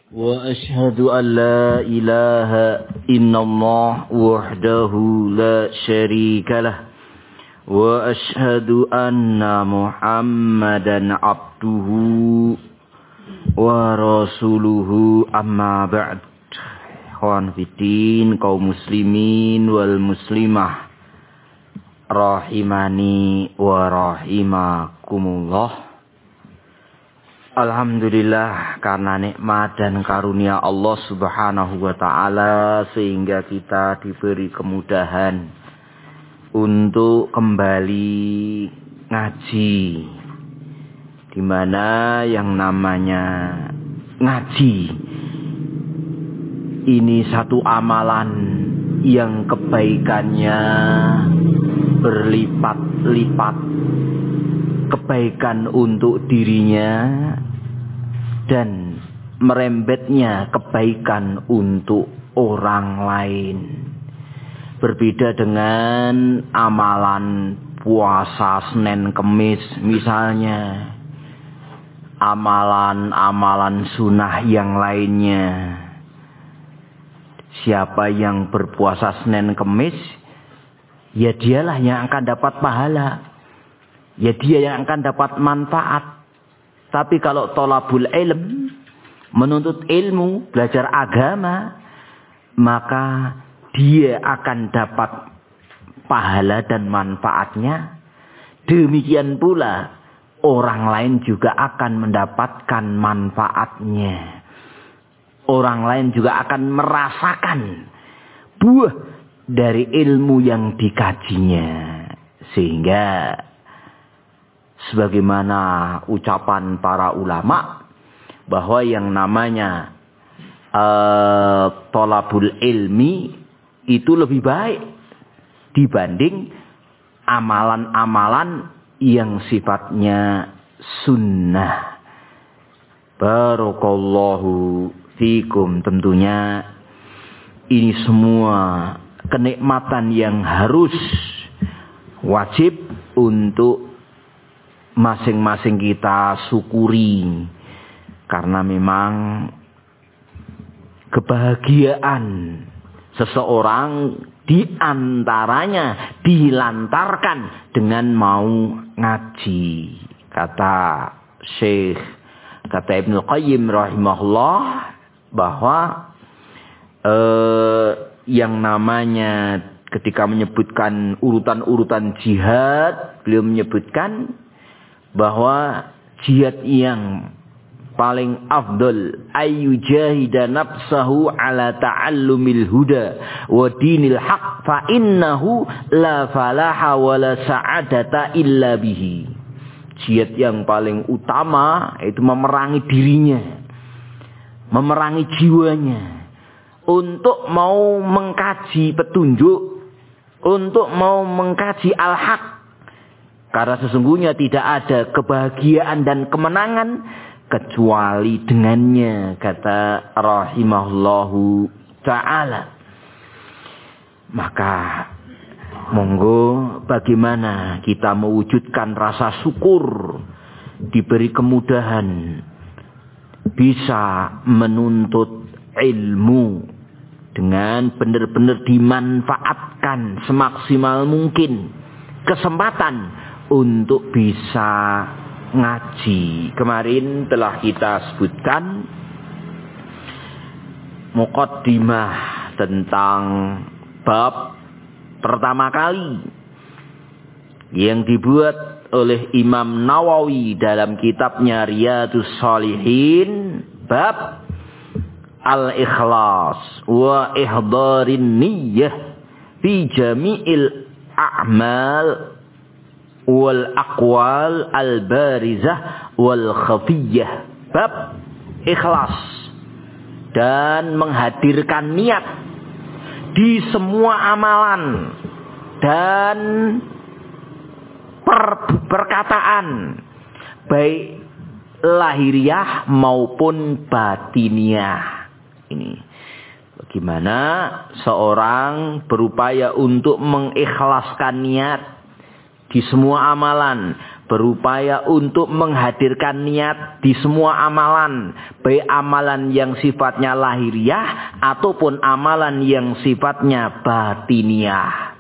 وأشهد أن لا إله إلا الله وحده لا شريك له وأشهد أن محمدا عبده ورسوله أما بعد. Ikhwan fiddin, kaum muslimin wal muslimah rahimani wa rahimakumullah. Alhamdulillah, karena nikmat dan karunia Allah Subhanahu wa ta'ala sehingga kita diberi kemudahan untuk kembali ngaji, di mana yang namanya ngaji ini satu amalan yang kebaikannya berlipat-lipat, kebaikan untuk dirinya dan merembetnya kebaikan untuk orang lain. Berbeda dengan amalan puasa Senin Kemis misalnya, amalan-amalan sunnah yang lainnya. Siapa yang berpuasa Senin Kemis, ya dialah yang akan dapat pahala, ya dia yang akan dapat manfaat. Tapi kalau thalabul ilm, menuntut ilmu, belajar agama, maka dia akan dapat pahala dan manfaatnya. Demikian pula orang lain juga akan mendapatkan manfaatnya. Orang lain juga akan merasakan buah dari ilmu yang dikajinya. Sehingga sebagaimana ucapan para ulama bahwa yang namanya thalabul ilmi itu lebih baik dibanding amalan-amalan yang sifatnya sunnah. Barakallahu fikum. Tentunya ini semua kenikmatan yang harus wajib untuk masing-masing kita syukuri, karena memang kebahagiaan seseorang diantaranya dilantarkan dengan mau ngaji. Kata Ibnu Qayyim rahimahullah bahwa yang namanya ketika menyebutkan urutan-urutan jihad, beliau menyebutkan bahwa jihad yang paling afdal ayyujahida nafsahu ala ta'allumil huda wa dinil haq fa innahu la falaha wa la sa'adata illa bihi. Jihad yang paling utama itu memerangi dirinya, memerangi jiwanya untuk mau mengkaji petunjuk, untuk mau mengkaji al-haq. Karena sesungguhnya tidak ada kebahagiaan dan kemenangan kecuali dengannya, kata rahimahullahu ta'ala. Maka monggo bagaimana kita mewujudkan rasa syukur, diberi kemudahan, bisa menuntut ilmu dengan benar-benar dimanfaatkan semaksimal mungkin kesempatan untuk bisa ngaji. Kemarin telah kita sebutkan muqaddimah tentang bab pertama kali yang dibuat oleh Imam Nawawi dalam kitabnya Riyadhus Shalihin, bab al-ikhlas wa ihdarin niyyah fi jami'il a'mal wal aqwal al barizah wal khafiyah. Bab ikhlas dan menghadirkan niat di semua amalan dan perkataan, baik lahiriah maupun batiniah. Ini bagaimana seorang berupaya untuk mengikhlaskan niat di semua amalan, berupaya untuk menghadirkan niat di semua amalan, baik amalan yang sifatnya lahiriah ataupun amalan yang sifatnya batiniah.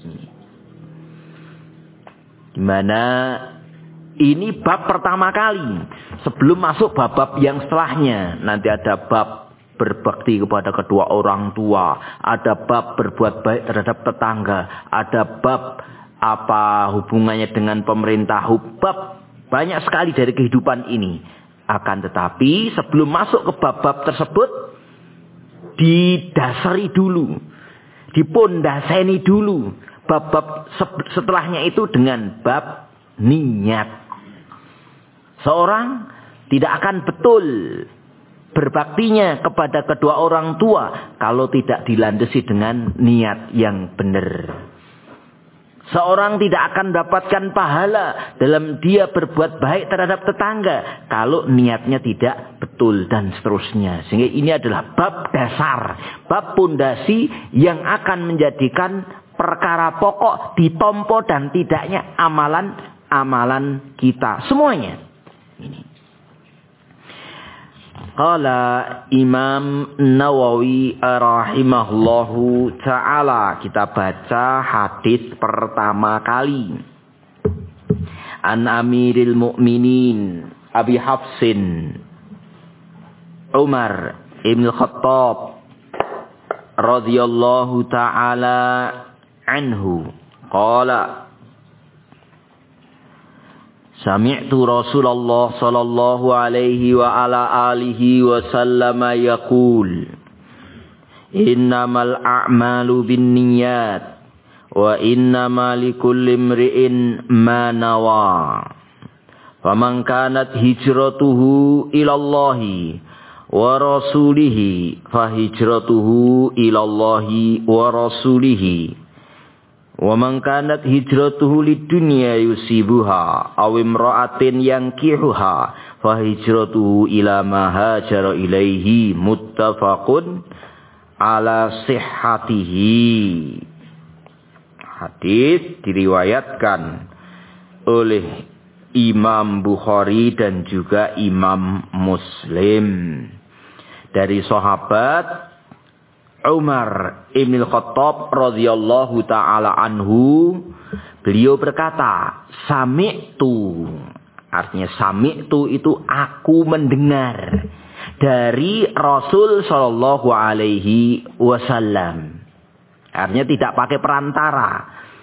Dimana ini bab pertama kali. Sebelum masuk bab-bab yang setelahnya, nanti ada bab berbakti kepada kedua orang tua, ada bab berbuat baik terhadap tetangga, ada bab apa hubungannya dengan pemerintah, bab banyak sekali dari kehidupan ini. Akan tetapi sebelum masuk ke bab-bab tersebut, didasari dulu, dipondaseni dulu bab-bab setelahnya itu dengan bab niat. Seorang tidak akan betul berbaktinya kepada kedua orang tua kalau tidak dilandasi dengan niat yang benar. Seorang tidak akan mendapatkan pahala dalam dia berbuat baik terhadap tetangga kalau niatnya tidak betul dan seterusnya. Sehingga ini adalah bab dasar, bab pondasi yang akan menjadikan perkara pokok ditompo dan tidaknya amalan kita semuanya. Ini. Qala Imam Nawawi rahimahullahu ta'ala. Kita baca hadis pertama kali. An Amiril Mu'minin Abi Hafsin Umar Ibn Khattab radhiyallahu ta'ala anhu. Qala Sami'tu Rasulullah sallallahu alaihi wa ala alihi wa sallama yaqul Innamal a'malu binniyat wa innama likulli imri'in ma nawa faman kanat hijratuhu ilallahi wa rasulihi fa hijratuhu ilallahi wa rasulihi wa man kanat hijratuhu lidunya yusibuha aw imra'atin yankihuha fa hijratuhu ila ma hajara ilaihi muttafaqun ala sihhatihi. Hadis diriwayatkan oleh Imam Bukhari dan juga Imam Muslim dari sahabat Umar Ibn Khattab radhiyallahu ta'ala anhu. Beliau berkata, sami'tu. Artinya sami'tu itu aku mendengar dari Rasul sallallahu alaihi wasallam. Artinya tidak pakai perantara.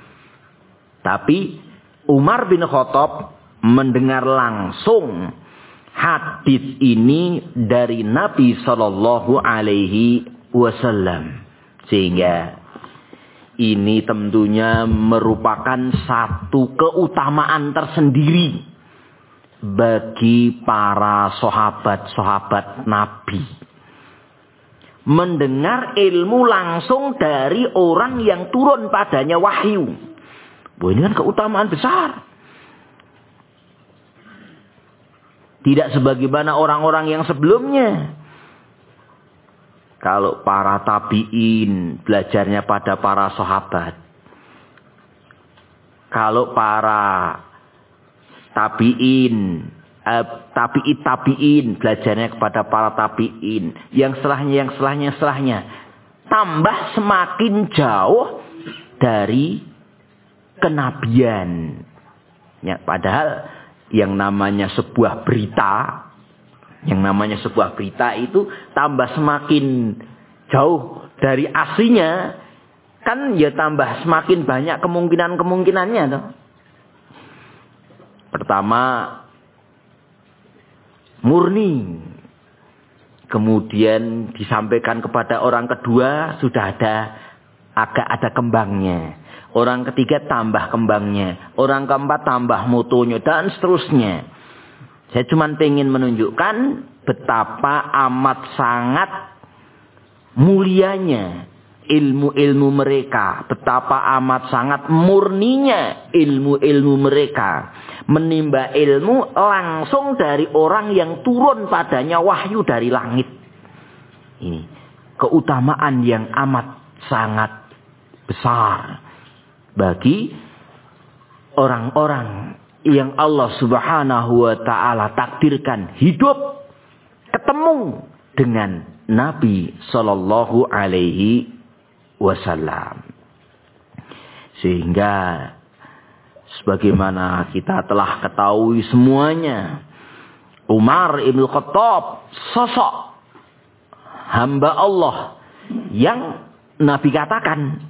Tapi Umar bin Khattab mendengar langsung hadis ini dari Nabi sallallahu alaihi wasallam. Sehingga ini tentunya merupakan satu keutamaan tersendiri bagi para sahabat-sahabat Nabi. Mendengar ilmu langsung dari orang yang turun padanya wahyu. Wah, ini kan keutamaan besar. Tidak sebagaimana orang-orang yang sebelumnya. Kalau para tabi'in belajarnya pada para sahabat. Kalau para tabi'in, tabi'in belajarnya kepada para tabi'in. Yang setelahnya. Tambah semakin jauh dari kenabian. Ya, padahal yang namanya sebuah berita. Yang namanya sebuah berita itu tambah semakin jauh dari aslinya, kan ya tambah semakin banyak kemungkinannya. Toh. Pertama, murni. Kemudian disampaikan kepada orang kedua, sudah agak ada kembangnya. Orang ketiga tambah kembangnya. Orang keempat tambah mutunya, dan seterusnya. Saya cuma ingin menunjukkan betapa amat sangat mulianya ilmu-ilmu mereka. Betapa amat sangat murninya ilmu-ilmu mereka. Menimba ilmu langsung dari orang yang turun padanya wahyu dari langit. Ini keutamaan yang amat sangat besar bagi orang-orang yang Allah Subhanahu wa ta'ala takdirkan hidup ketemu dengan Nabi sallallahu alaihi wasallam. Sehingga sebagaimana kita telah ketahui semuanya, Umar ibn Khattab sosok hamba Allah yang Nabi katakan,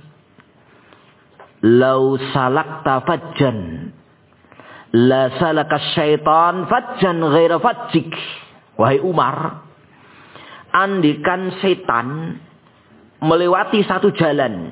"Lau salakta fajjan la salaka syaitan fajjan ghaira fajjik." Wahai Umar, andikan setan melewati satu jalan.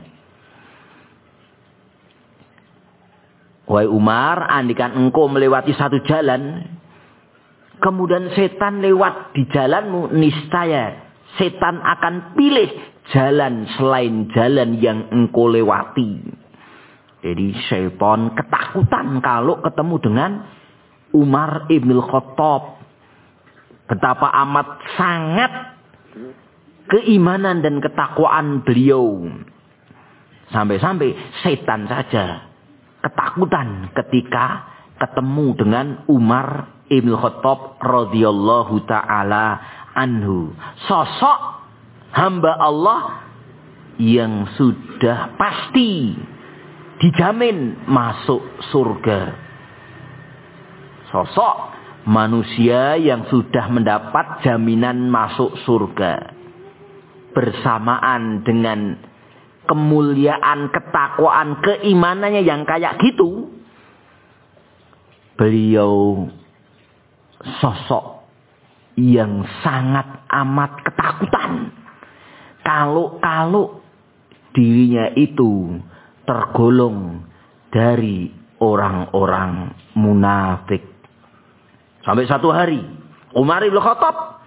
Wahai Umar, andikan engkau melewati satu jalan, kemudian setan lewat di jalanmu, niscaya setan akan pilih jalan selain jalan yang engkau lewati. Jadi syaitan ketakutan kalau ketemu dengan Umar ibn Khattab. Betapa amat sangat keimanan dan ketakwaan beliau. Sampai-sampai setan saja ketakutan ketika ketemu dengan Umar ibn Khattab radhiyallahu ta'ala anhu. Sosok hamba Allah yang sudah pasti dijamin masuk surga. Sosok manusia yang sudah mendapat jaminan masuk surga. Bersamaan dengan kemuliaan, ketakwaan, keimanannya yang kayak gitu, beliau sosok yang sangat amat ketakutan kalau dirinya itu tergolong dari orang-orang munafik. Sampai satu hari Umar ibn Khattab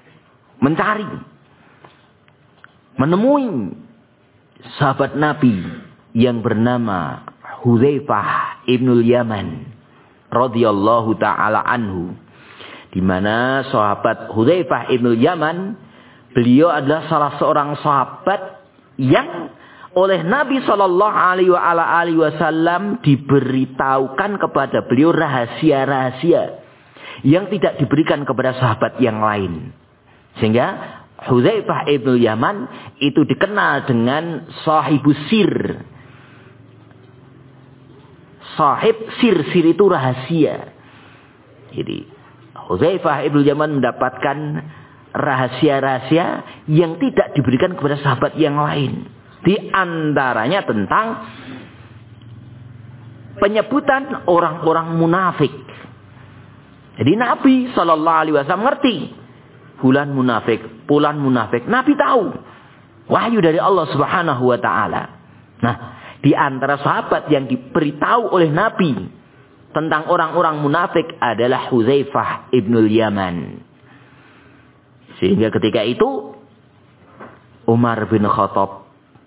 menemui sahabat Nabi yang bernama Hudzaifah ibnul Yaman radhiyallahu ta'ala anhu. Di mana sahabat Hudzaifah ibnul Yaman, beliau adalah salah seorang sahabat yang oleh Nabi sallallahu alaihi wasallam diberitahukan kepada beliau rahasia-rahasia yang tidak diberikan kepada sahabat yang lain. Sehingga Hudzaifah ibnul Yaman itu dikenal dengan sahibus sir. Sahib sir itu rahasia. Jadi Hudzaifah ibnul Yaman mendapatkan rahasia-rahasia yang tidak diberikan kepada sahabat yang lain. Di antaranya tentang penyebutan orang-orang munafik. Jadi Nabi SAW ngerti. Fulan munafik. Nabi tahu. Wahyu dari Allah Subhanahu wa ta'ala. Nah, di antara sahabat yang diberitahu oleh Nabi tentang orang-orang munafik adalah Hudzaifah ibnul Yaman. Sehingga ketika itu Umar bin Khattab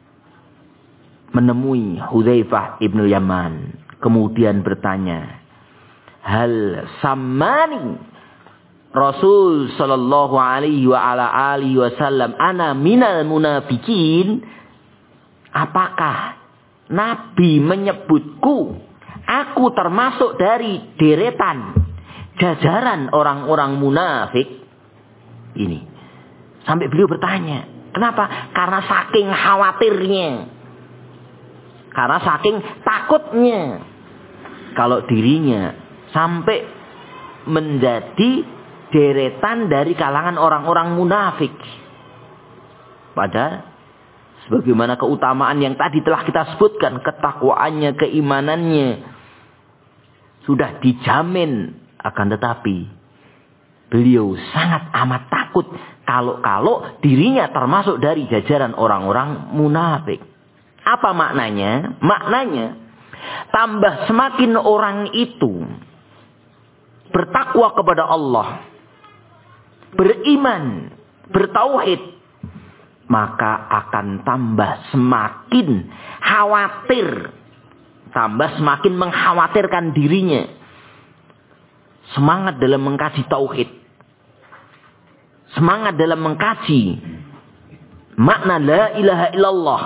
menemui Hudzaifah ibnul Yaman. Kemudian bertanya, hal sammani Rasul sallallahu alaihi wa ala alihi wasallam ana minal munafikin? Apakah Nabi menyebutku aku termasuk dari deretan jajaran orang-orang munafik? Ini sampai beliau bertanya, kenapa? Karena saking khawatirnya, karena saking takutnya kalau dirinya sampai menjadi deretan dari kalangan orang-orang munafik. Padahal sebagaimana keutamaan yang tadi telah kita sebutkan, ketakwaannya, keimanannya sudah dijamin, akan tetapi beliau sangat amat takut kalau dirinya termasuk dari jajaran orang-orang munafik. Apa maknanya? Maknanya tambah semakin orang itu bertakwa kepada Allah, beriman, bertauhid, maka akan tambah semakin khawatir, tambah semakin mengkhawatirkan dirinya. Semangat dalam mengkaji tauhid, semangat dalam mengkaji makna la ilaha illallah,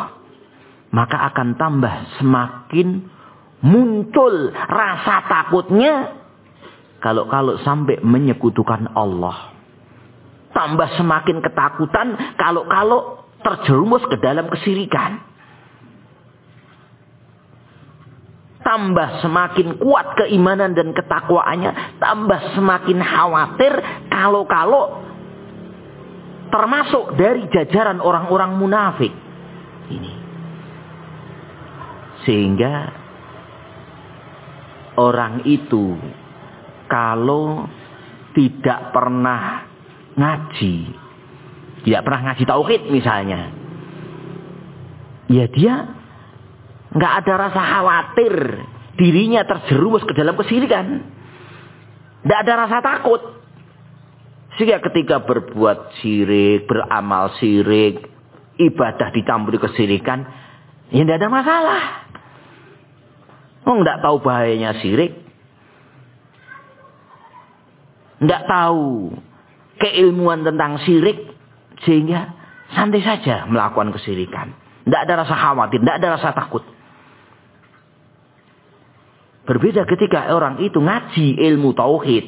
maka akan tambah semakin muncul rasa takutnya kalau sampai menyekutukan Allah. Tambah semakin ketakutan kalau terjerumus ke dalam kesyirikan. Tambah semakin kuat keimanan dan ketakwaannya. Tambah semakin khawatir kalau termasuk dari jajaran orang-orang munafik. Ini. Sehingga orang itu kalau tidak pernah ngaji, tidak pernah ngaji tauhid misalnya, ya dia nggak ada rasa khawatir dirinya terjerumus ke dalam kesyirikan, nggak ada rasa takut. Sehingga ketika berbuat syirik, beramal syirik, ibadah dicampuri kesyirikan, ya nggak ada masalah. Oh, nggak tahu bahayanya syirik, nggak tahu keilmuan tentang syirik, sehingga santai saja melakukan kesyirikan. Tidak ada rasa khawatir, tidak ada rasa takut. Berbeda ketika orang itu ngaji ilmu tauhid,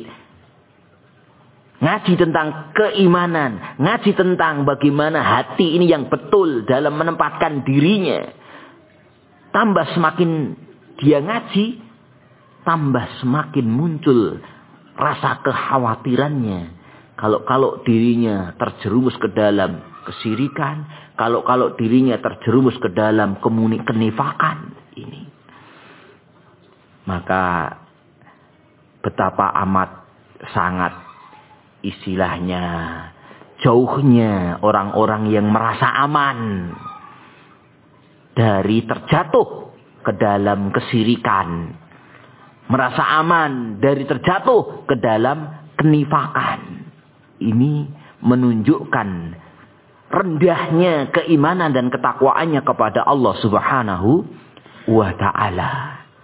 ngaji tentang keimanan, ngaji tentang bagaimana hati ini yang betul dalam menempatkan dirinya. Tambah semakin dia ngaji, tambah semakin muncul rasa kekhawatirannya. Kalau dirinya terjerumus ke dalam kesyirikan, kalau dirinya terjerumus ke dalam kenifakan ini, maka betapa amat sangat istilahnya jauhnya orang-orang yang merasa aman dari terjatuh ke dalam kesyirikan, merasa aman dari terjatuh ke dalam kenifakan. Ini menunjukkan rendahnya keimanan dan ketakwaannya kepada Allah Subhanahu wa ta'ala.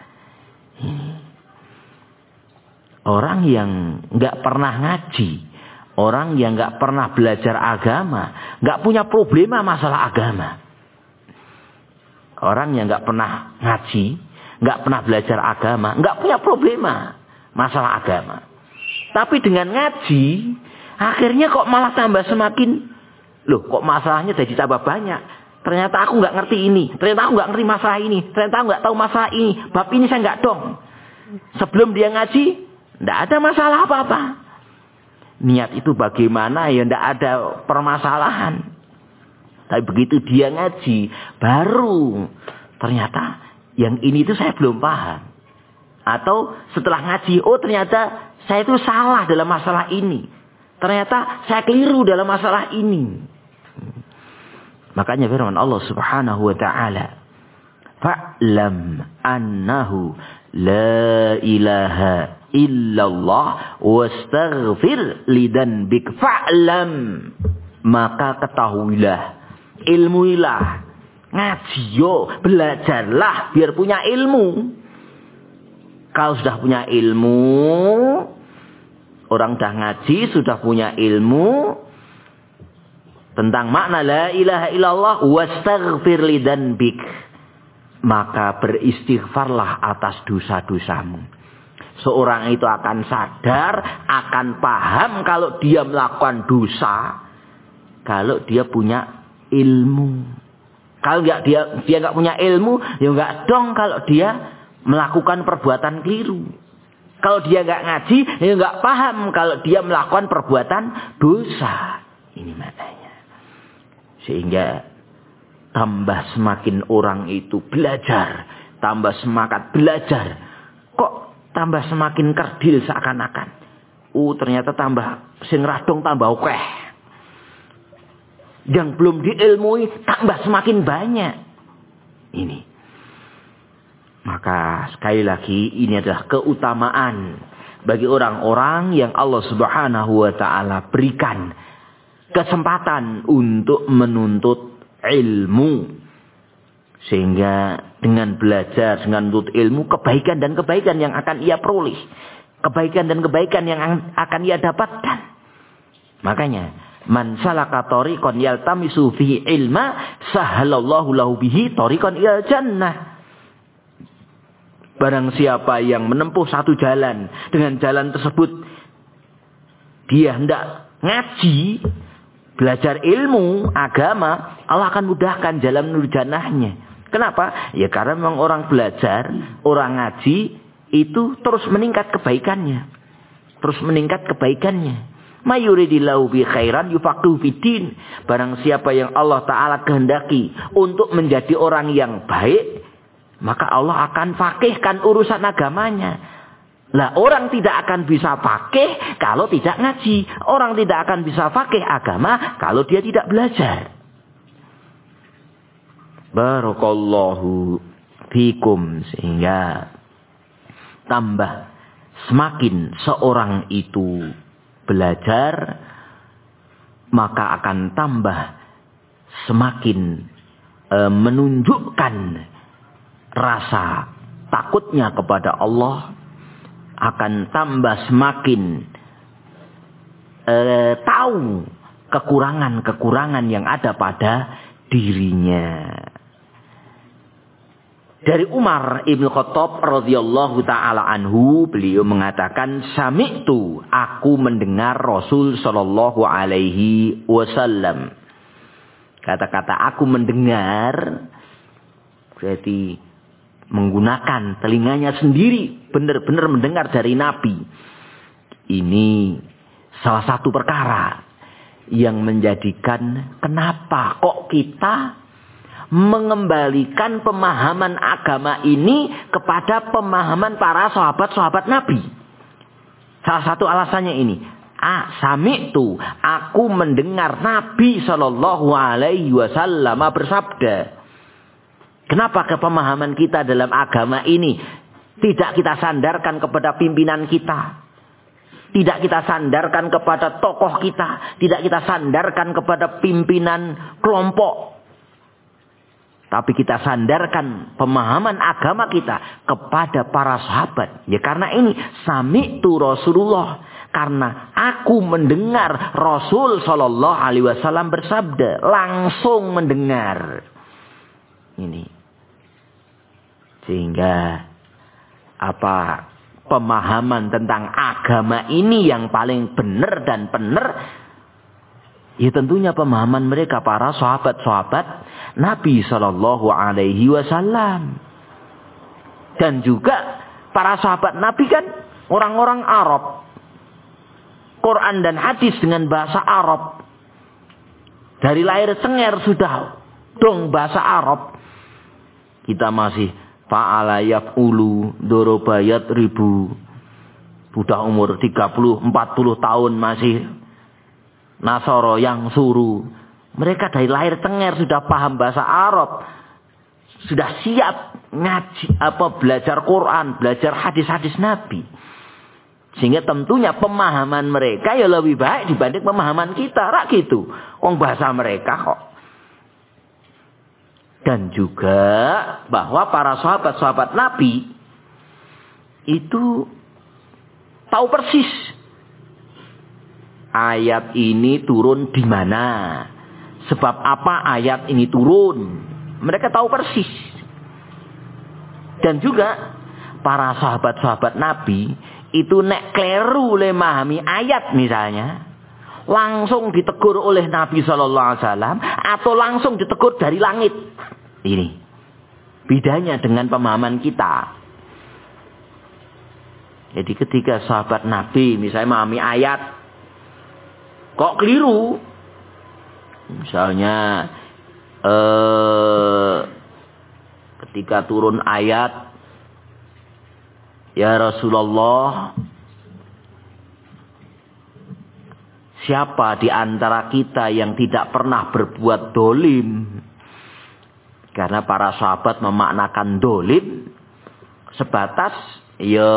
Orang yang nggak pernah ngaji, orang yang nggak pernah belajar agama, nggak punya problema masalah agama. Orang yang nggak pernah ngaji, nggak pernah belajar agama, nggak punya problema masalah agama. Tapi dengan ngaji, akhirnya kok malah tambah semakin, loh kok masalahnya jadi tambah banyak. Ternyata aku nggak ngerti ini, ternyata aku nggak ngerti masalah ini, ternyata aku nggak tahu masalah ini, bab ini saya nggak dong. Sebelum dia ngaji, nggak ada masalah apa-apa. Niat itu bagaimana ya nggak ada permasalahan. Tapi begitu dia ngaji, baru ternyata yang ini itu saya belum paham. Atau setelah ngaji, oh ternyata saya itu salah dalam masalah ini. Ternyata saya keliru dalam masalah ini. Makanya firman Allah Subhanahu wa ta'ala, fa'lam annahu la ilaha illallah wastaghfir lidanbik. Fa'lam, maka ketahuilah, ilmuilah, ngaji yo, belajarlah biar punya ilmu. Kalau sudah punya ilmu, orang dah ngaji, sudah punya ilmu tentang makna la ilaha illallah wastaghfir lidanbik, maka beristighfarlah atas dosa-dosamu. Seorang itu akan sadar, akan paham kalau dia melakukan dosa, kalau dia punya ilmu. Kalau dia nggak punya ilmu, ya nggak dong kalau dia melakukan perbuatan keliru. Kalau dia nggak ngaji, ya nggak paham kalau dia melakukan perbuatan dosa. Ini maknanya. Sehingga tambah semakin orang itu belajar, tambah semangat belajar, kok tambah semakin kerdil seakan-akan. Ternyata tambah sing radong tambah akeh. Yang belum diilmui tambah semakin banyak. Ini. Maka sekali lagi ini adalah keutamaan bagi orang-orang yang Allah Subhanahu wa ta'ala berikan kesempatan untuk menuntut ilmu. Sehingga dengan belajar, dengan menuntut ilmu, kebaikan dan kebaikan yang akan ia peroleh. Kebaikan dan kebaikan yang akan ia dapatkan. Makanya, man salaka tariqan yaltamisu fihi ilma, sahalallahu lahu bihi tariqan ilal jannah. Barang siapa yang menempuh satu jalan, dengan jalan tersebut dia hendak ngaji, belajar ilmu agama, Allah akan mudahkan jalan menuju jannahnya. Kenapa? Ya karena memang orang belajar, orang ngaji itu terus meningkat kebaikannya. Terus meningkat kebaikannya. Mayuridillahu bi khairan yufaqihu fiddin. Barang siapa yang Allah Ta'ala kehendaki untuk menjadi orang yang baik, maka Allah akan faqihkan urusan agamanya. Lah orang tidak akan bisa faqih kalau tidak ngaji. Orang tidak akan bisa faqih agama kalau dia tidak belajar. Barakallahu fikum. Sehingga tambah semakin seorang itu belajar, maka akan tambah semakin menunjukkan rasa takutnya kepada Allah, akan tambah semakin tahu kekurangan-kekurangan yang ada pada dirinya. Dari Umar Ibn Khattab radhiyallahu ta'ala anhu, beliau mengatakan, sami'tu, aku mendengar Rasul sallallahu alaihi wasallam. Kata-kata aku mendengar berarti menggunakan telinganya sendiri, benar-benar mendengar dari Nabi. Ini salah satu perkara yang menjadikan kenapa kok kita mengembalikan pemahaman agama ini kepada pemahaman para sahabat-sahabat Nabi. Salah satu alasannya ini. Sami'tu, aku mendengar Nabi sallallahu alaihi wasallam bersabda. Kenapa pemahaman kita dalam agama ini tidak kita sandarkan kepada pimpinan kita? Tidak kita sandarkan kepada tokoh kita. Tidak kita sandarkan kepada pimpinan kelompok. Tapi kita sandarkan pemahaman agama kita kepada para sahabat. Ya karena ini sami'tu Rasulullah. Karena aku mendengar Rasul sallallahu alaihi wasallam bersabda. Langsung mendengar. Ini. Sehingga pemahaman tentang agama ini yang paling benar dan benar, ya tentunya pemahaman mereka para sahabat-sahabat Nabi sallallahu alaihi wasallam. Dan juga para sahabat Nabi kan orang-orang Arab. Quran dan hadis dengan bahasa Arab. Dari lahir cengar sudah dong bahasa Arab. Kita masih fa'ala yaf'ulu dorobayat ribu. Sudah umur 30-40 tahun masih Nasoro yang suruh. Mereka dari lahir cengar sudah paham bahasa Arab. Sudah siap ngaji belajar Quran, belajar hadis-hadis Nabi. Sehingga tentunya pemahaman mereka ya lebih baik dibanding pemahaman kita. Rak gitu. Bahasa mereka kok. Dan juga bahwa para sahabat-sahabat Nabi itu tahu persis ayat ini turun di mana, sebab apa ayat ini turun. Mereka tahu persis. Dan juga para sahabat-sahabat Nabi itu nek kleru le memahami ayat misalnya, langsung ditegur oleh Nabi sallallahu alaihi wasallam atau langsung ditegur dari langit. Ini bedanya dengan pemahaman kita. Jadi ketika sahabat Nabi misalnya memahami ayat kok keliru, misalnya ketika turun ayat, ya Rasulullah, siapa di antara kita yang tidak pernah berbuat dolim? Karena para sahabat memaknakan dolim sebatas ya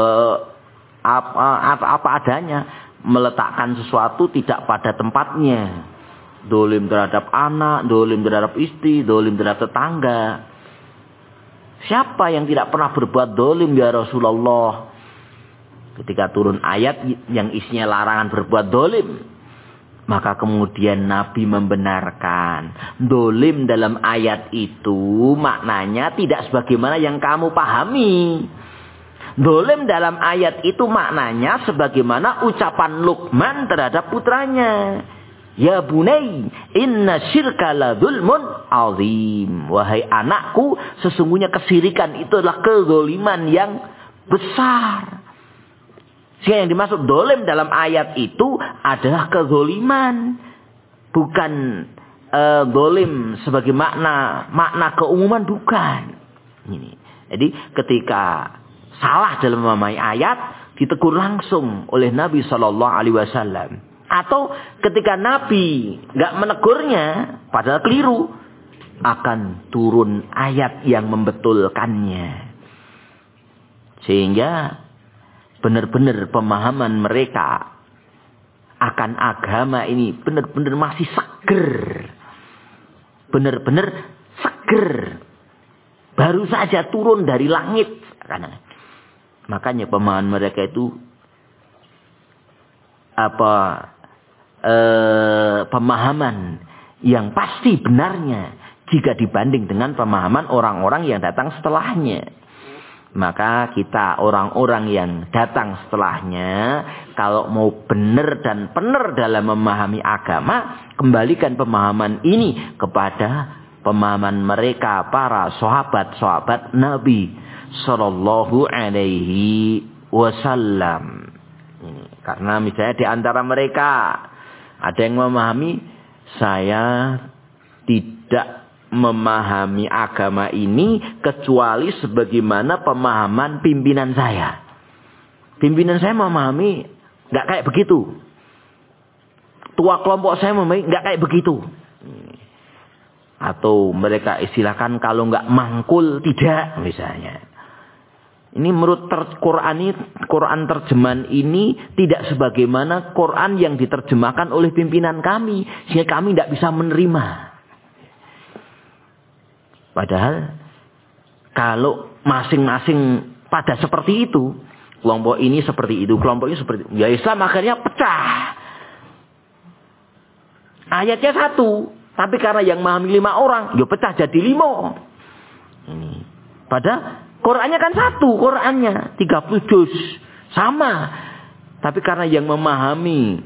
apa adanya, meletakkan sesuatu tidak pada tempatnya. Dolim terhadap anak, dolim terhadap istri, dolim terhadap tetangga. Siapa yang tidak pernah berbuat dolim ya Rasulullah? Ketika turun ayat yang isinya larangan berbuat dolim, maka kemudian Nabi membenarkan. Dolim dalam ayat itu maknanya tidak sebagaimana yang kamu pahami. Dolim dalam ayat itu maknanya sebagaimana ucapan Luqman terhadap putranya. Ya bunai, inna syirka la zulmun azim. Wahai anakku, sesungguhnya kesirikan itu adalah kezaliman yang besar. Sehingga yang dimaksud dolim dalam ayat itu adalah kezaliman. Bukan dolim sebagai makna keumuman, bukan. Ini. Jadi ketika salah dalam memahami ayat, ditegur langsung oleh Nabi SAW. Atau ketika Nabi nggak menegurnya, padahal keliru, akan turun ayat yang membetulkannya. Sehingga benar-benar pemahaman mereka akan agama ini benar-benar masih seger. Benar-benar seger. Baru saja turun dari langit. Makanya pemahaman mereka itu pemahaman yang pasti benarnya jika dibanding dengan pemahaman orang-orang yang datang setelahnya. Maka kita orang-orang yang datang setelahnya, kalau mau benar dan benar dalam memahami agama, kembalikan pemahaman ini kepada pemahaman mereka para sahabat-sahabat Nabi Sallallahu Alaihi Wasallam. Karena misalnya di antara mereka ada yang memahami, saya tidak memahami agama ini kecuali sebagaimana pemahaman pimpinan saya. Pimpinan saya memahami nggak kayak begitu. Tua kelompok saya memahami nggak kayak begitu. Atau mereka istilahkan kalau nggak mangkul tidak misalnya. Ini menurut Quran terjemahan ini tidak sebagaimana Quran yang diterjemahkan oleh pimpinan kami. Sehingga kami tidak bisa menerima. Padahal kalau masing-masing pada seperti itu. Kelompok ini seperti itu, kelompok ini seperti itu. Ya Islam akhirnya pecah. Ayatnya satu. Tapi karena yang memahami 5 orang. Ya pecah jadi 5. Ini. Padahal Qurannya kan satu, Qurannya 30 juz. Sama. Tapi karena yang memahami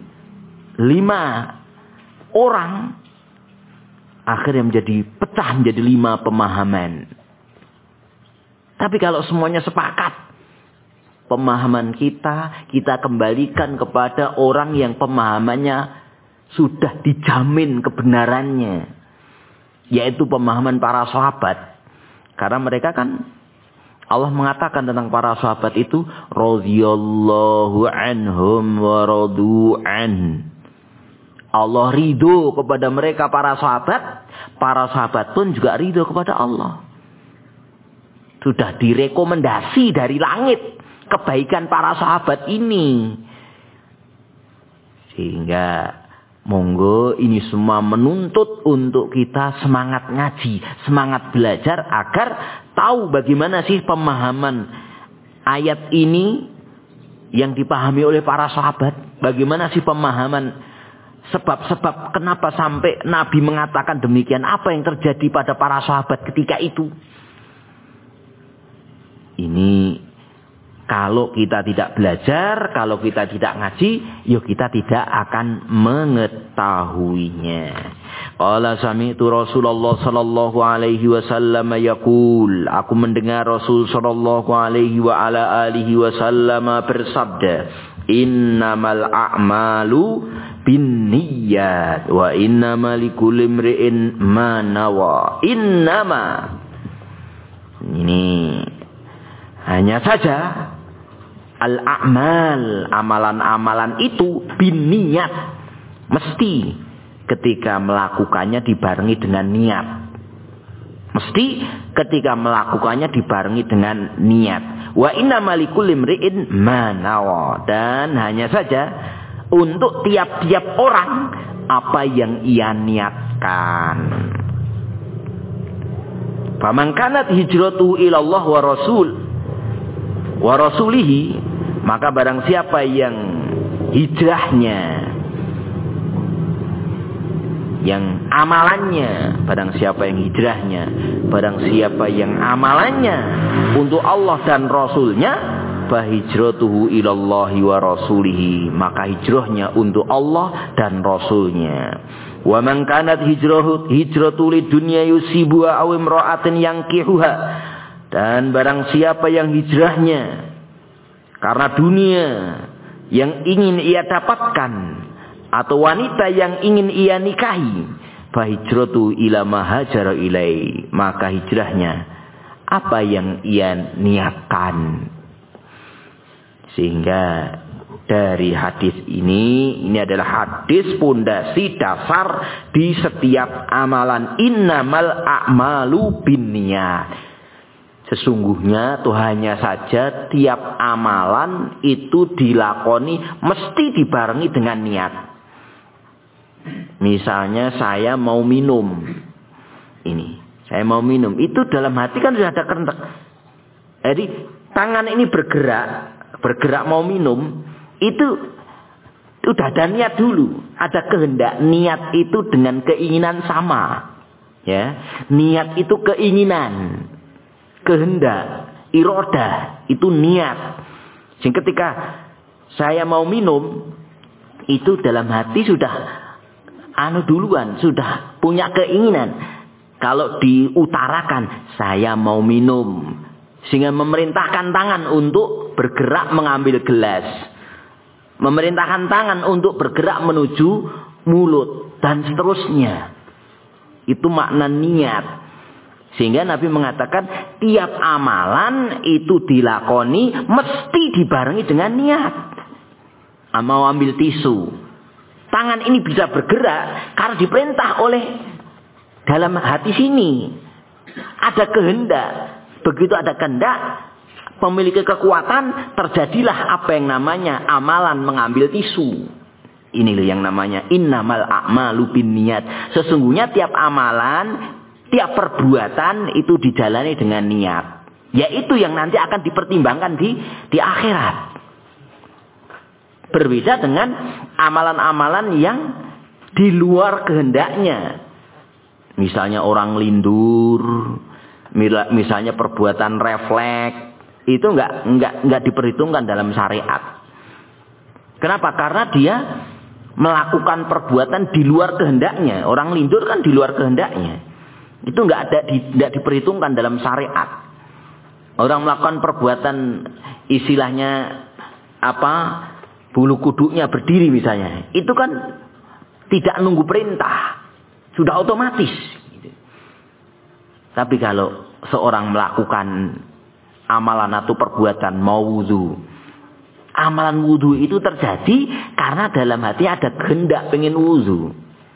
5 orang, akhirnya menjadi pecah menjadi 5 pemahaman. Tapi kalau semuanya sepakat, pemahaman kita kembalikan kepada orang yang pemahamannya sudah dijamin kebenarannya. Yaitu pemahaman para sahabat. Karena mereka kan Allah mengatakan tentang para sahabat itu radhiyallahu anhum wa radu an. Allah ridho kepada mereka para sahabat pun juga ridho kepada Allah. Sudah direkomendasi dari langit kebaikan para sahabat ini. Sehingga monggo ini semua menuntut untuk kita semangat ngaji, semangat belajar agar tahu bagaimana sih pemahaman ayat ini yang dipahami oleh para sahabat. Bagaimana sih pemahaman sebab-sebab kenapa sampai Nabi mengatakan demikian. Apa yang terjadi pada para sahabat ketika itu. Ini kalau kita tidak belajar, kalau kita tidak ngaji, yuk kita tidak akan mengetahuinya. Qala sami'tu Rasulullah sallallahu alaihi wasallam yaqul, aku mendengar Rasul sallallahu alaihi wa ala alihi wasallam bersabda, innamal a'malu binniyat wa innamal likulli imri'in ma nawa. Innama, ini hanya saja al-a'mal, amalan-amalan itu binniyat, mesti ketika melakukannya dibarengi dengan niat. Mesti ketika melakukannya dibarengi dengan niat. Wa innamal likulli imri'in ma nawa, dan hanya saja untuk tiap-tiap orang apa yang ia niatkan. Faman kanat hijratuhu ila Allah wa rasulihi, maka barang siapa yang hijrahnya, yang amalannya, barang siapa yang hijrahnya, barang siapa yang amalannya untuk Allah dan Rasulnya, fahijratuhu ilallahi wa rasulihi, maka hijrahnya untuk Allah dan Rasulnya. Wa man kanat hijratu lidunya yusibuha aw imra'atin yankihuha, dan barang siapa yang hijrahnya karena dunia yang ingin ia dapatkan atau wanita yang ingin ia nikahi, fahijratu ila ma hajara ilai, maka hijrahnya apa yang ia niatkan. Sehingga dari hadis ini adalah hadis pondasi dasar di setiap amalan. Innamal a'malu binniyat. Sesungguhnya itu hanya saja tiap amalan itu dilakoni mesti dibarengi dengan niat. Misalnya saya mau minum. Saya mau minum. Itu dalam hati kan sudah ada kehendak. Jadi tangan ini bergerak mau minum. Itu udah ada niat dulu. Ada kehendak. Niat itu dengan keinginan sama. Ya, niat itu keinginan. Kehendak. Irodah. Itu niat. Sehingga ketika saya mau minum. Itu dalam hati sudah duluan. Sudah punya keinginan. Kalau diutarakan, saya mau minum. Sehingga memerintahkan tangan untuk bergerak mengambil gelas. Memerintahkan tangan untuk bergerak menuju mulut. Dan seterusnya. Itu makna niat. Sehingga Nabi mengatakan, tiap amalan itu dilakoni mesti dibarengi dengan niat. Mau ambil tisu. Tangan ini bisa bergerak karena diperintah oleh dalam hati sini. Ada kehendak. Begitu ada kehendak, memiliki kekuatan, terjadilah apa yang namanya amalan mengambil tisu. Ini loh yang namanya innamal a'malu binniyat. Sesungguhnya tiap amalan, tiap perbuatan itu dijalani dengan niat. Yaitu yang nanti akan dipertimbangkan di akhirat. Berbeda dengan amalan-amalan yang di luar kehendaknya. Misalnya orang lindur, misalnya perbuatan refleks, itu enggak diperhitungkan dalam syariat. Kenapa? Karena dia melakukan perbuatan di luar kehendaknya. Orang lindur kan di luar kehendaknya. Itu enggak diperhitungkan dalam syariat. Orang melakukan perbuatan istilahnya bulu kuduknya berdiri misalnya. Itu kan tidak nunggu perintah. Sudah otomatis. Tapi kalau seorang melakukan amalan atau perbuatan mau wudu. Amalan wudu itu terjadi karena dalam hati ada kehendak pengen wudu.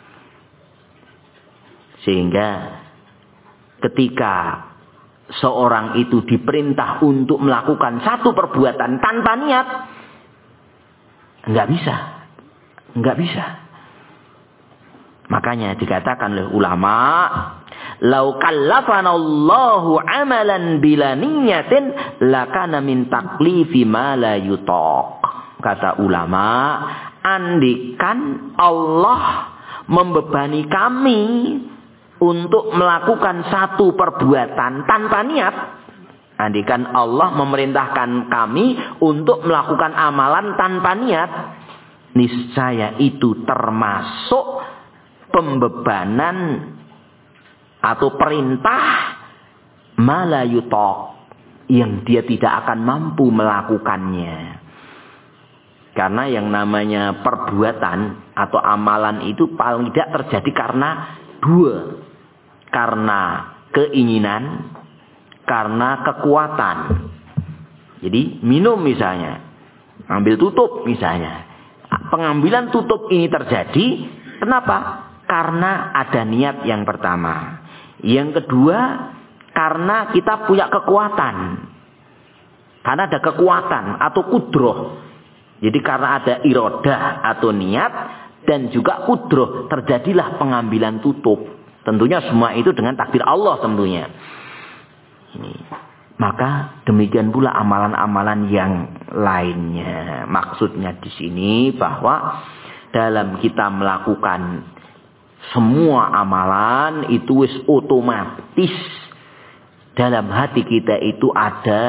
Sehingga ketika seorang itu diperintah untuk melakukan satu perbuatan tanpa niat, enggak bisa. Makanya dikatakan oleh ulama, lau kallafanallahu amalan bila niyatin lakana min taklifi ma la yutaq. Kata ulama, andikan Allah membebani kami untuk melakukan satu perbuatan tanpa niat, andikan Allah memerintahkan kami untuk melakukan amalan tanpa niat, niscaya itu termasuk pembebanan atau perintah malayutok yang dia tidak akan mampu melakukannya. Karena yang namanya perbuatan atau amalan itu paling tidak terjadi karena dua. Karena keinginan, karena kekuatan. Jadi minum misalnya, ambil tutup misalnya. Pengambilan tutup ini terjadi, kenapa? Karena ada niat yang pertama. Yang kedua, karena kita punya kekuatan. Karena ada kekuatan atau kudroh. Jadi karena ada irodah atau niat dan juga kudroh, terjadilah pengambilan tutup. Tentunya semua itu dengan takdir Allah tentunya. Ini. Maka demikian pula amalan-amalan yang lainnya. Maksudnya di sini bahwa dalam kita melakukan semua amalan itu wis otomatis dalam hati kita itu ada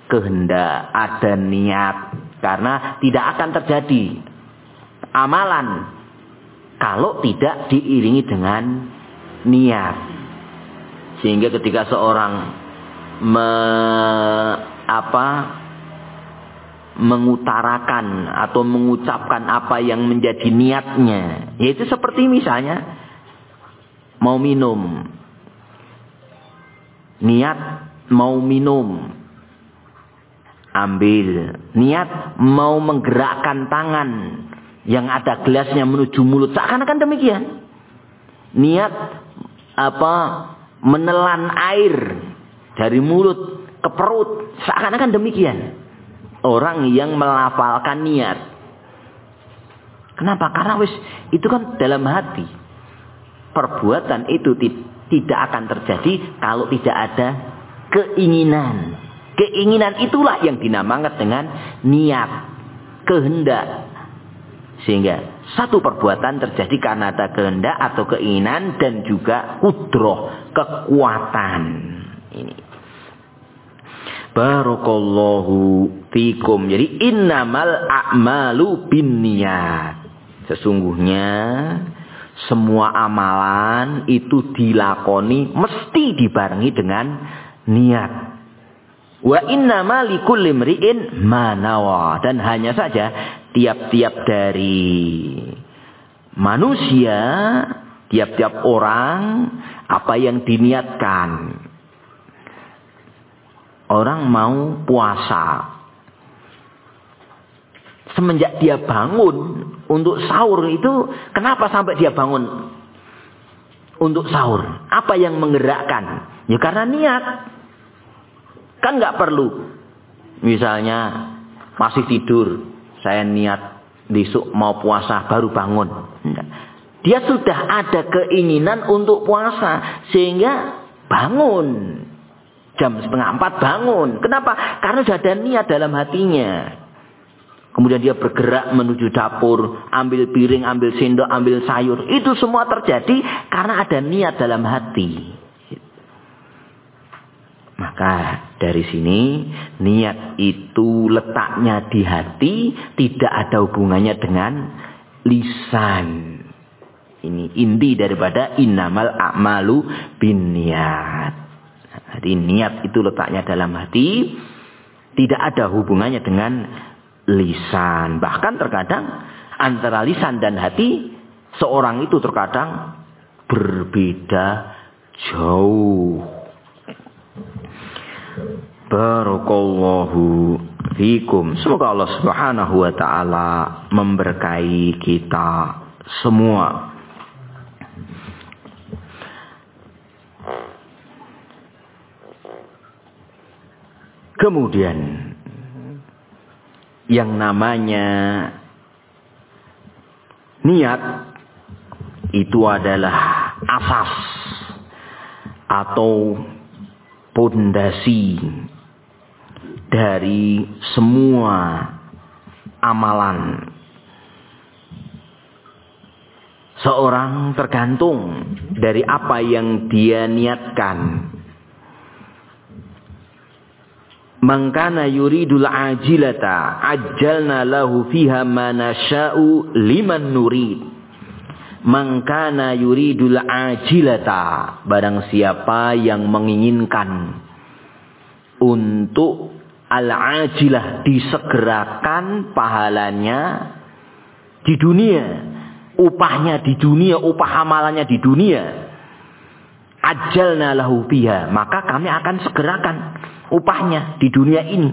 kehendak, ada niat. Karena tidak akan terjadi amalan kalau tidak diiringi dengan niat. Sehingga ketika seorang mengutarakan atau mengucapkan apa yang menjadi niatnya, yaitu seperti misalnya mau minum, niat mau minum, ambil, niat mau menggerakkan tangan yang ada gelasnya menuju mulut, seakan-akan demikian. Niat menelan air dari mulut ke perut, seakan-akan demikian. Orang yang melafalkan niat. Kenapa? Karena itu kan dalam hati. Perbuatan itu tidak akan terjadi kalau tidak ada keinginan. Keinginan itulah yang dinamakan dengan niat, kehendak. Sehingga satu perbuatan terjadi karena ada kehendak atau keinginan dan juga kudroh, kekuatan. Ini. Barakallahu fikum. Jadi innamal a'malu binniyat. Sesungguhnya semua amalan itu dilakoni mesti dibarengi dengan niat. Wa innama likulli imri'in ma nawa. Dan hanya saja tiap-tiap dari manusia, tiap-tiap orang apa yang diniatkan. Orang mau puasa. Semenjak dia bangun untuk sahur itu, kenapa sampai dia bangun untuk sahur? Apa yang menggerakkan? Ya karena niat. Kan nggak perlu. Misalnya masih tidur, saya niat besok mau puasa baru bangun. Enggak. Dia sudah ada keinginan untuk puasa sehingga bangun. Jam 3:30 bangun. Kenapa? Karena sudah ada niat dalam hatinya. Kemudian dia bergerak menuju dapur, ambil piring, ambil sendok, ambil sayur. Itu semua terjadi karena ada niat dalam hati. Maka dari sini niat itu letaknya di hati, tidak ada hubungannya dengan lisan. Ini inti daripada innamal a'malu binniyat. Jadi niat itu letaknya dalam hati, tidak ada hubungannya dengan lisan. Bahkan terkadang antara lisan dan hati seorang itu terkadang berbeda jauh. Barakallahu fikum. Semoga Allah Subhanahu wa taala memberkahi kita semua. Kemudian yang namanya niat itu adalah asas atau pondasi dari semua amalan. Seorang tergantung dari apa yang dia niatkan. Man kana yuridul ajilata ajjalna lahu fiha ma nasya'u liman nurid. Man kana yuridul ajilata, barang siapa yang menginginkan untuk al-ajilah, disegerakan pahalanya di dunia, upahnya di dunia, upah amalannya di dunia. Ajjalna lahu fiha, maka kami akan segerakan upahnya di dunia ini.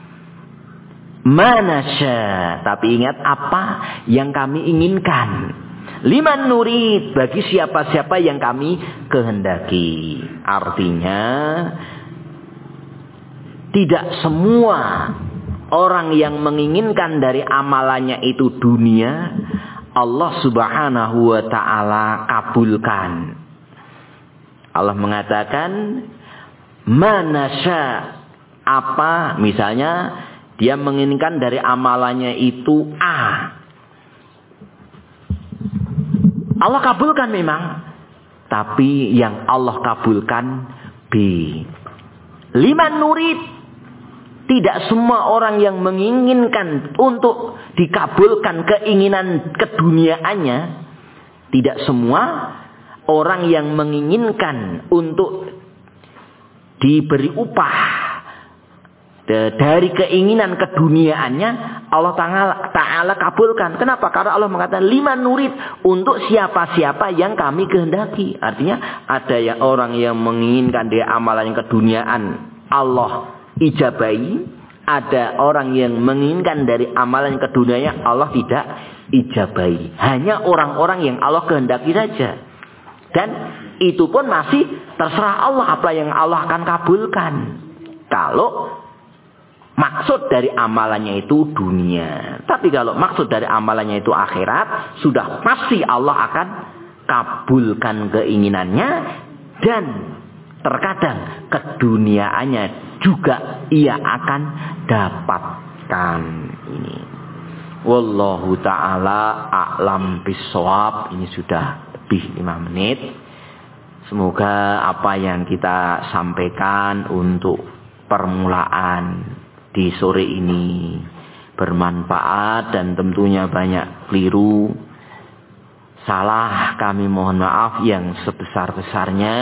Manasya, tapi ingat apa yang kami inginkan. Liman nurid, bagi siapa-siapa yang kami kehendaki. Artinya tidak semua orang yang menginginkan dari amalannya itu dunia, Allah Subhanahu wa taala kabulkan. Allah mengatakan manasya, apa misalnya dia menginginkan dari amalannya itu A, Allah kabulkan memang, tapi yang Allah kabulkan B. Liman nurid, Tidak semua orang yang menginginkan untuk dikabulkan keinginan keduniaannya, tidak semua orang yang menginginkan untuk diberi upah dari keinginan keduniaannya, Allah Ta'ala kabulkan. Kenapa? Karena Allah mengatakan liman nurid, untuk siapa-siapa yang kami kehendaki. Artinya ada yang orang yang menginginkan dia amalan yang keduniaan, Allah ijabai. Ada orang yang menginginkan dari amalan yang keduniaan, Allah tidak ijabai. Hanya orang-orang yang Allah kehendaki saja. Dan itu pun masih terserah Allah apa yang Allah akan kabulkan. Kalau maksud dari amalannya itu dunia. Tapi kalau maksud dari amalannya itu akhirat, sudah pasti Allah akan kabulkan keinginannya. Dan terkadang keduniaannya juga ia akan dapatkan. Ini wallahu ta'ala a'lam bissawab. Ini sudah lebih 5 menit. Semoga apa yang kita sampaikan untuk permulaan di sore ini bermanfaat, dan tentunya banyak keliru, salah, kami mohon maaf yang sebesar-besarnya.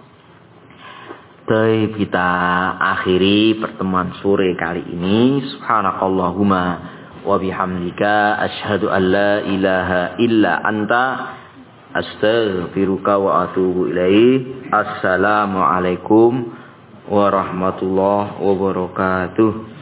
Baik, kita akhiri pertemuan sore kali ini. Subhanakallahumma wa bihamdika asyhadu an la ilaha illa anta astaghfiruka wa atubu ilaih. Assalamualaikum warahmatullahi wabarakatuh.